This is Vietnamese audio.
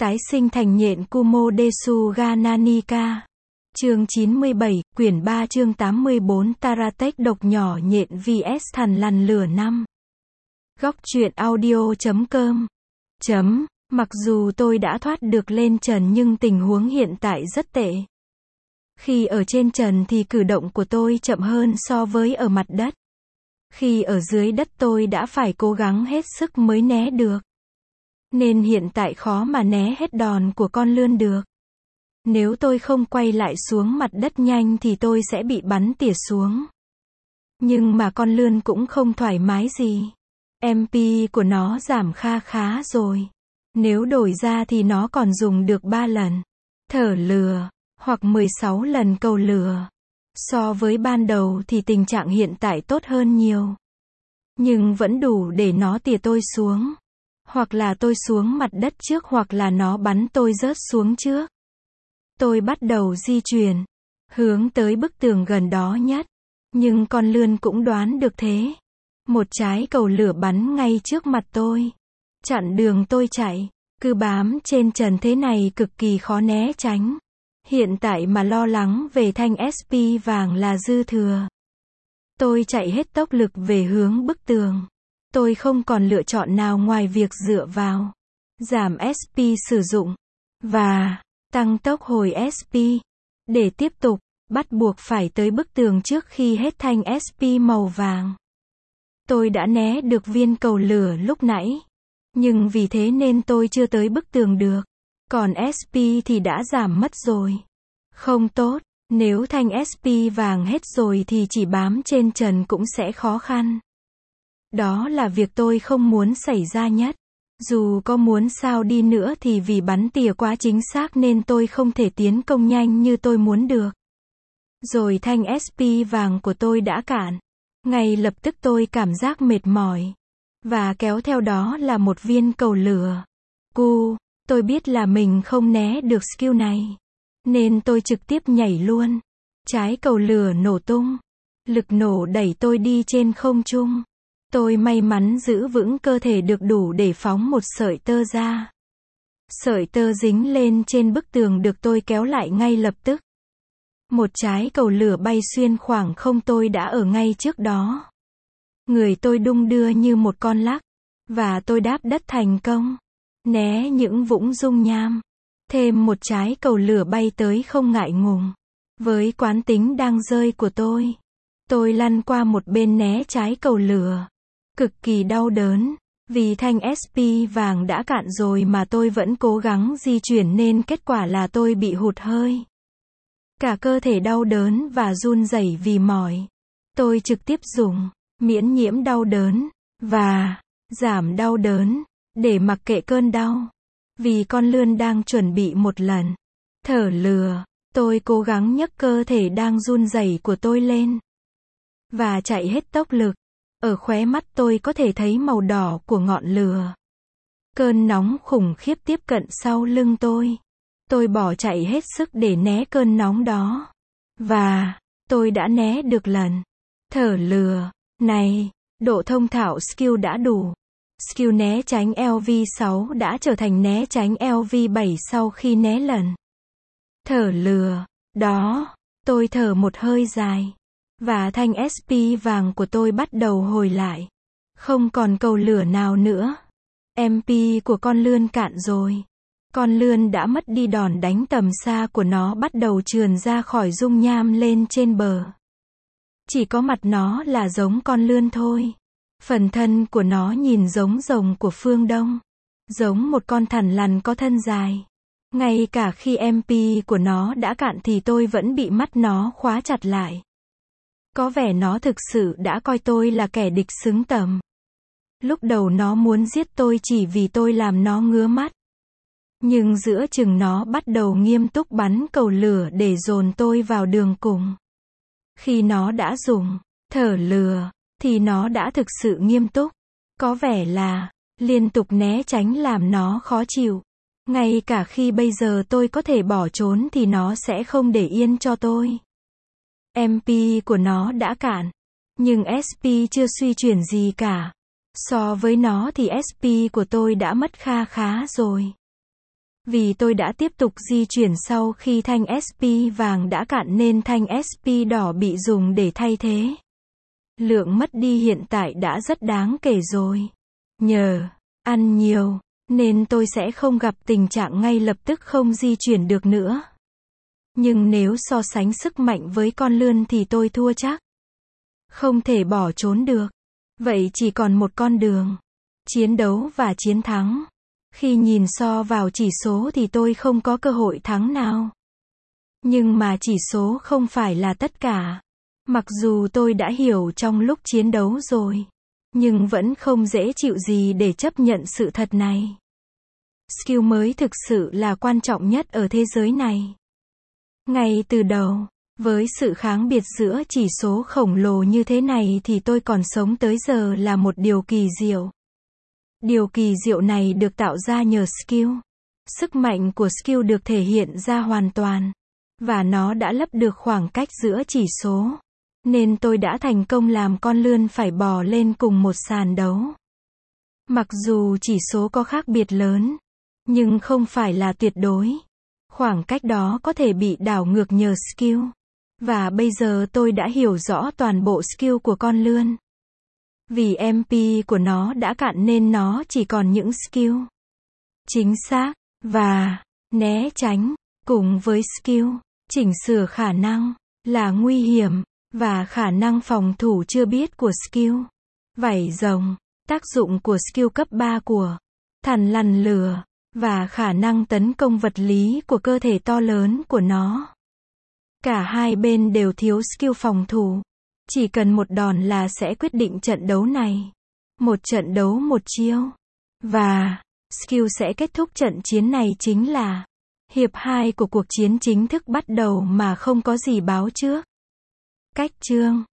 Tái sinh thành nhện Kumo Desu Chương 97, quyển 3 chương 84 Taratech độc nhỏ nhện vs thằn lằn lửa 5. Góc truyện audio.com. Mặc dù tôi đã thoát được lên trần nhưng tình huống hiện tại rất tệ. Khi ở trên trần thì cử động của tôi chậm hơn so với ở mặt đất. Khi ở dưới đất tôi đã phải cố gắng hết sức mới né được. Nên hiện tại khó mà né hết đòn của con lươn được. Nếu tôi không quay lại xuống mặt đất nhanh thì tôi sẽ bị bắn tỉa xuống. Nhưng mà con lươn cũng không thoải mái gì. MP của nó giảm khá rồi. Nếu đổi ra thì nó còn dùng được 3 lần thở lửa, hoặc 16 lần cầu lửa. So với ban đầu thì tình trạng hiện tại tốt hơn nhiều. Nhưng vẫn đủ để nó tỉa tôi xuống. Hoặc là tôi xuống mặt đất trước hoặc là nó bắn tôi rớt xuống trước. Tôi bắt đầu di chuyển, hướng tới bức tường gần đó nhất. Nhưng con lươn cũng đoán được thế. Một trái cầu lửa bắn ngay trước mặt tôi. Chặn đường tôi chạy, cứ bám trên trần thế này cực kỳ khó né tránh. Hiện tại mà lo lắng về thanh SP vàng là dư thừa. Tôi chạy hết tốc lực về hướng bức tường. Tôi không còn lựa chọn nào ngoài việc dựa vào giảm SP sử dụng và tăng tốc hồi SP. Để tiếp tục, bắt buộc phải tới bức tường trước khi hết thanh SP màu vàng. Tôi đã né được viên cầu lửa lúc nãy. Nhưng vì thế nên tôi chưa tới bức tường được. Còn SP thì đã giảm mất rồi. Không tốt, nếu thanh SP vàng hết rồi thì chỉ bám trên trần cũng sẽ khó khăn. Đó là việc tôi không muốn xảy ra nhất. Dù có muốn sao đi nữa thì vì bắn tỉa quá chính xác nên tôi không thể tiến công nhanh như tôi muốn được. Rồi thanh SP vàng của tôi đã cạn. Ngay lập tức tôi cảm giác mệt mỏi. Và kéo theo đó là một viên cầu lửa. Tôi biết là mình không né được skill này. Nên tôi trực tiếp nhảy luôn. Trái cầu lửa nổ tung. Lực nổ đẩy tôi đi trên không trung. Tôi may mắn giữ vững cơ thể được đủ để phóng một sợi tơ ra. Sợi tơ dính lên trên bức tường được tôi kéo lại ngay lập tức. Một trái cầu lửa bay xuyên khoảng không tôi đã ở ngay trước đó. Người tôi đung đưa như một con lắc. Và tôi đáp đất thành công. Né những vũng dung nham. Thêm một trái cầu lửa bay tới không ngại ngùng. Với quán tính đang rơi của tôi lăn qua một bên né trái cầu lửa. Cực kỳ đau đớn. Vì thanh SP vàng đã cạn rồi mà tôi vẫn cố gắng di chuyển nên kết quả là tôi bị hụt hơi. Cả cơ thể đau đớn và run rẩy vì mỏi. Tôi trực tiếp dùng miễn nhiễm đau đớn và giảm đau đớn để mặc kệ cơn đau. Vì con lươn đang chuẩn bị một lần thở lửa, tôi cố gắng nhấc cơ thể đang run rẩy của tôi lên và chạy hết tốc lực. Ở khóe mắt tôi có thể thấy màu đỏ của ngọn lửa. Cơn nóng khủng khiếp tiếp cận sau lưng tôi. Tôi bỏ chạy hết sức để né cơn nóng đó. Và tôi đã né được lần thở lửa này. Độ thông thạo skill đã đủ. Skill né tránh LV6 đã trở thành né tránh LV7 sau khi né lần thở lửa đó. Tôi thở một hơi dài. Và thanh SP vàng của tôi bắt đầu hồi lại. Không còn cầu lửa nào nữa. MP của con lươn cạn rồi. Con lươn đã mất đi đòn đánh tầm xa của nó bắt đầu trườn ra khỏi dung nham lên trên bờ. Chỉ có mặt nó là giống con lươn thôi. Phần thân của nó nhìn giống rồng của phương Đông. Giống một con thằn lằn có thân dài. Ngay cả khi MP của nó đã cạn thì tôi vẫn bị mắt nó khóa chặt lại. Có vẻ nó thực sự đã coi tôi là kẻ địch xứng tầm. Lúc đầu nó muốn giết tôi chỉ vì tôi làm nó ngứa mắt. Nhưng giữa chừng nó bắt đầu nghiêm túc bắn cầu lửa để dồn tôi vào đường cùng. Khi nó đã dùng thở lửa, thì nó đã thực sự nghiêm túc. Có vẻ là liên tục né tránh làm nó khó chịu. Ngay cả khi bây giờ tôi có thể bỏ trốn thì nó sẽ không để yên cho tôi. MP của nó đã cạn. Nhưng SP chưa suy chuyển gì cả. So với nó thì SP của tôi đã mất khá rồi. Vì tôi đã tiếp tục di chuyển sau khi thanh SP vàng đã cạn nên thanh SP đỏ bị dùng để thay thế. Lượng mất đi hiện tại đã rất đáng kể rồi. Nhờ ăn nhiều, nên tôi sẽ không gặp tình trạng ngay lập tức không di chuyển được nữa. Nhưng nếu so sánh sức mạnh với con lươn thì tôi thua chắc. Không thể bỏ trốn được. Vậy chỉ còn một con đường. Chiến đấu và chiến thắng. Khi nhìn so vào chỉ số thì tôi không có cơ hội thắng nào. Nhưng mà chỉ số không phải là tất cả. Mặc dù tôi đã hiểu trong lúc chiến đấu rồi. Nhưng vẫn không dễ chịu gì để chấp nhận sự thật này. Skill mới thực sự là quan trọng nhất ở thế giới này. Ngay từ đầu, với sự khác biệt giữa chỉ số khổng lồ như thế này thì tôi còn sống tới giờ là một điều kỳ diệu. Điều kỳ diệu này được tạo ra nhờ skill. Sức mạnh của skill được thể hiện ra hoàn toàn. Và nó đã lấp được khoảng cách giữa chỉ số. Nên tôi đã thành công làm con lươn phải bò lên cùng một sàn đấu. Mặc dù chỉ số có khác biệt lớn, nhưng không phải là tuyệt đối. Khoảng cách đó có thể bị đảo ngược nhờ skill. Và bây giờ tôi đã hiểu rõ toàn bộ skill của con lươn. Vì MP của nó đã cạn nên nó chỉ còn những skill chính xác và né tránh, cùng với skill chỉnh sửa khả năng là nguy hiểm và khả năng phòng thủ chưa biết của skill vảy rồng, tác dụng của skill cấp 3 của thằn lằn lửa và khả năng tấn công vật lý của cơ thể to lớn của nó. Cả hai bên đều thiếu skill phòng thủ. Chỉ cần một đòn là sẽ quyết định trận đấu này. Một trận đấu một chiêu. Và skill sẽ kết thúc trận chiến này chính là hiệp 2 của cuộc chiến chính thức bắt đầu mà không có gì báo trước. Cách chương